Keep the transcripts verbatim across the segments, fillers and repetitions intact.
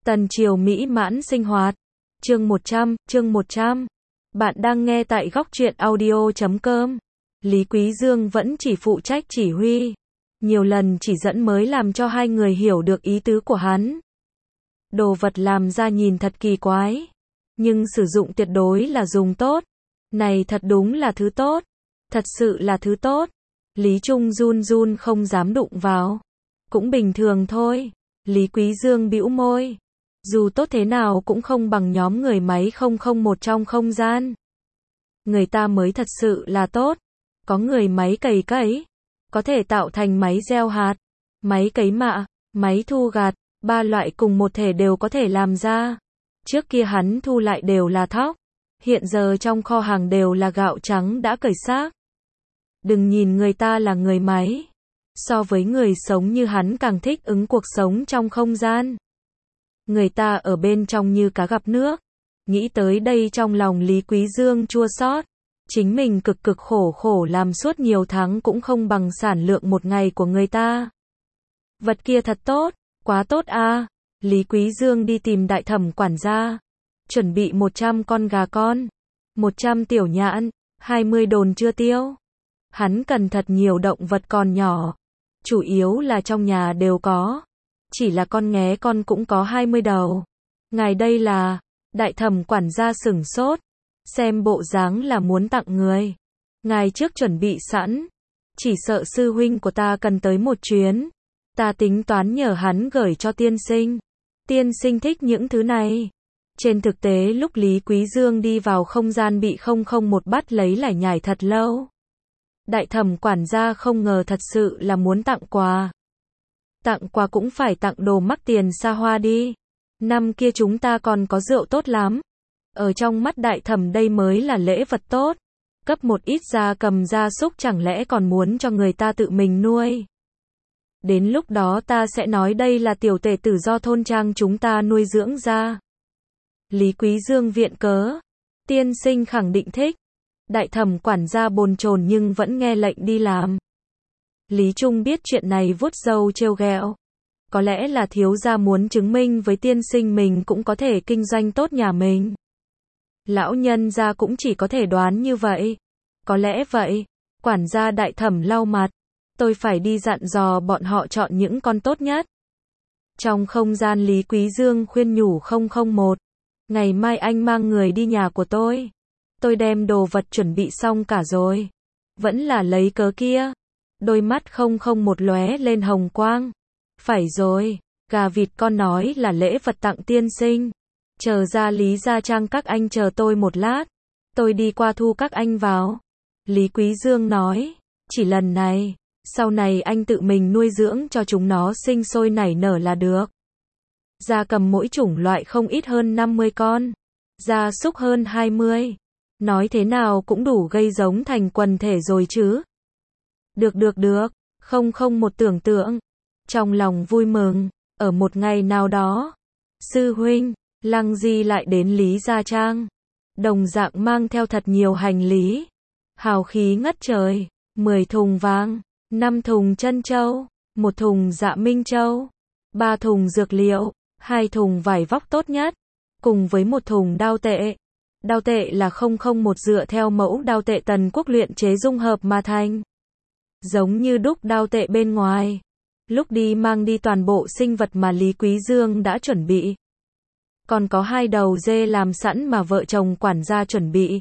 Tần Triều mỹ mãn sinh hoạt. Chương một trăm, chương một trăm. Bạn đang nghe tại góc truyện audio chấm com. Lý Quý Dương vẫn chỉ phụ trách chỉ huy. Nhiều lần chỉ dẫn mới làm cho hai người hiểu được ý tứ của hắn. Đồ vật làm ra nhìn thật kỳ quái. Nhưng sử dụng tuyệt đối là dùng tốt. Này thật đúng là thứ tốt. Thật sự là thứ tốt. Lý Trung run run không dám đụng vào. Cũng bình thường thôi. Lý Quý Dương bĩu môi. Dù tốt thế nào cũng không bằng nhóm người máy không không một trong không gian. Người ta mới thật sự là tốt. Có người máy cày cấy. Có thể tạo thành máy gieo hạt. Máy cấy mạ. Máy thu gặt. Ba loại cùng một thể đều có thể làm ra. Trước kia hắn thu lại đều là thóc. Hiện giờ trong kho hàng đều là gạo trắng đã cày xác. Đừng nhìn người ta là người máy. So với người sống như hắn càng thích ứng cuộc sống trong không gian. Người ta ở bên trong như cá gặp nước. Nghĩ tới đây trong lòng Lý Quý Dương chua xót. Chính mình cực cực khổ khổ làm suốt nhiều tháng cũng không bằng sản lượng một ngày của người ta. Vật kia thật tốt, quá tốt a. Lý Quý Dương đi tìm đại thẩm quản gia. Chuẩn bị một trăm con gà con. một trăm tiểu nhãn. hai mươi đồn chưa tiêu. Hắn cần thật nhiều động vật còn nhỏ. Chủ yếu là trong nhà đều có. Chỉ là con nghé con cũng có hai mươi đầu. Ngài đây là... Đại thẩm quản gia sửng sốt. Xem bộ dáng là muốn tặng người. Ngài trước chuẩn bị sẵn. Chỉ sợ sư huynh của ta cần tới một chuyến. Ta tính toán nhờ hắn gửi cho tiên sinh. Tiên sinh thích những thứ này. Trên thực tế lúc Lý Quý Dương đi vào không gian bị không không một bắt lấy lải nhải thật lâu. Đại thẩm quản gia không ngờ thật sự là muốn tặng quà. Tặng quà cũng phải tặng đồ mắc tiền xa hoa đi. Năm kia chúng ta còn có rượu tốt lắm. Ở trong mắt đại thẩm đây mới là lễ vật tốt. Cấp một ít gia cầm gia súc chẳng lẽ còn muốn cho người ta tự mình nuôi. Đến lúc đó ta sẽ nói đây là tiểu tể tử do thôn trang chúng ta nuôi dưỡng ra. Lý Quý Dương viện cớ. Tiên sinh khẳng định thích. Đại thẩm quản gia bồn chồn nhưng vẫn nghe lệnh đi làm. Lý Trung biết chuyện này vuốt râu trêu ghẹo. Có lẽ là thiếu gia muốn chứng minh với tiên sinh mình cũng có thể kinh doanh tốt nhà mình. Lão nhân gia cũng chỉ có thể đoán như vậy. Có lẽ vậy. Quản gia đại thẩm lau mặt. Tôi phải đi dặn dò bọn họ chọn những con tốt nhất. Trong không gian Lý Quý Dương khuyên nhủ không không một. Ngày mai anh mang người đi nhà của tôi. Tôi đem đồ vật chuẩn bị xong cả rồi. Vẫn là lấy cớ kia. Đôi mắt không không một lóe lên hồng quang. Phải rồi, gà vịt con nói là lễ vật tặng tiên sinh. Chờ ra Lý gia trang các anh chờ tôi một lát. Tôi đi qua thu các anh vào. Lý Quý Dương nói, chỉ lần này, sau này anh tự mình nuôi dưỡng cho chúng nó sinh sôi nảy nở là được. Gia cầm mỗi chủng loại không ít hơn năm mươi con. Gia súc hơn hai mươi. Nói thế nào cũng đủ gây giống thành quần thể rồi chứ. Được được được, không không một tưởng tượng. Trong lòng vui mừng, ở một ngày nào đó, sư huynh, Lăng Di lại đến Lý Gia Trang. Đồng dạng mang theo thật nhiều hành lý. Hào khí ngất trời, mười thùng vàng, năm thùng trân châu, một thùng dạ minh châu, ba thùng dược liệu, hai thùng vải vóc tốt nhất, cùng với một thùng đao tệ. Đao tệ là không không một dựa theo mẫu đao tệ Tần Quốc luyện chế dung hợp mà thành. Giống như đúc đao tệ bên ngoài. Lúc đi mang đi toàn bộ sinh vật mà Lý Quý Dương đã chuẩn bị. Còn có hai đầu dê làm sẵn mà vợ chồng quản gia chuẩn bị.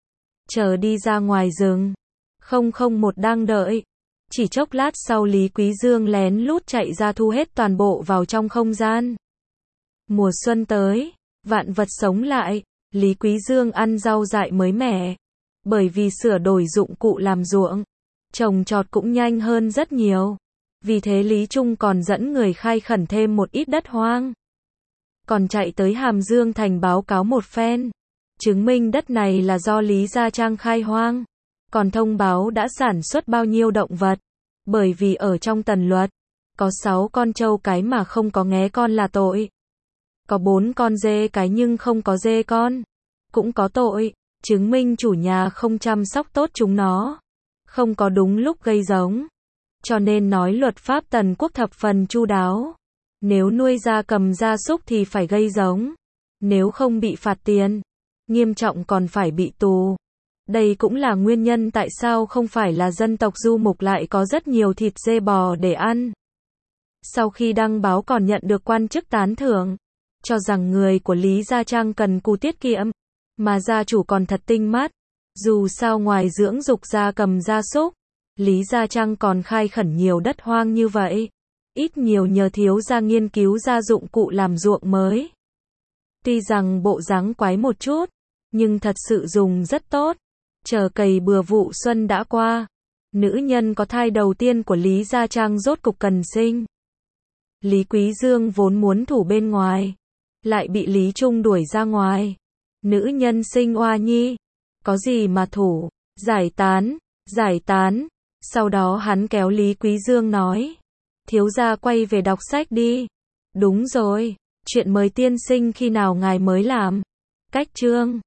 Chờ đi ra ngoài rừng. không không một đang đợi. Chỉ chốc lát sau Lý Quý Dương lén lút chạy ra thu hết toàn bộ vào trong không gian. Mùa xuân tới. Vạn vật sống lại. Lý Quý Dương ăn rau dại mới mẻ. Bởi vì sửa đổi dụng cụ làm ruộng. Trồng trọt cũng nhanh hơn rất nhiều. Vì thế Lý Trung còn dẫn người khai khẩn thêm một ít đất hoang. Còn chạy tới Hàm Dương thành báo cáo một phen. Chứng minh đất này là do Lý Gia Trang khai hoang. Còn thông báo đã sản xuất bao nhiêu động vật. Bởi vì ở trong tần luật, có sáu con trâu cái mà không có nghé con là tội. Có bốn con dê cái nhưng không có dê con. Cũng có tội. Chứng minh chủ nhà không chăm sóc tốt chúng nó. Không có đúng lúc gây giống. Cho nên nói luật pháp Tần Quốc thập phần chu đáo. Nếu nuôi gia cầm gia súc thì phải gây giống. Nếu không bị phạt tiền, nghiêm trọng còn phải bị tù. Đây cũng là nguyên nhân tại sao không phải là dân tộc du mục lại có rất nhiều thịt dê bò để ăn. Sau khi đăng báo còn nhận được quan chức tán thưởng, cho rằng người của Lý Gia Trang cần cù tiết kiệm, mà gia chủ còn thật tinh mắt. Dù sao ngoài dưỡng dục gia cầm gia súc, Lý Gia Trang còn khai khẩn nhiều đất hoang như vậy. Ít nhiều nhờ thiếu gia nghiên cứu ra dụng cụ làm ruộng mới. Tuy rằng bộ dáng quái một chút, nhưng thật sự dùng rất tốt. Chờ cày bừa vụ xuân đã qua, nữ nhân có thai đầu tiên của Lý Gia Trang rốt cục cần sinh. Lý Quý Dương vốn muốn thủ bên ngoài, lại bị Lý Trung đuổi ra ngoài. Nữ nhân sinh oa nhi, có gì mà thủ, giải tán, giải tán. Sau đó hắn kéo Lý Quý Dương nói, thiếu gia quay về đọc sách đi. Đúng rồi, chuyện mời tiên sinh khi nào ngài mới làm. Cách chương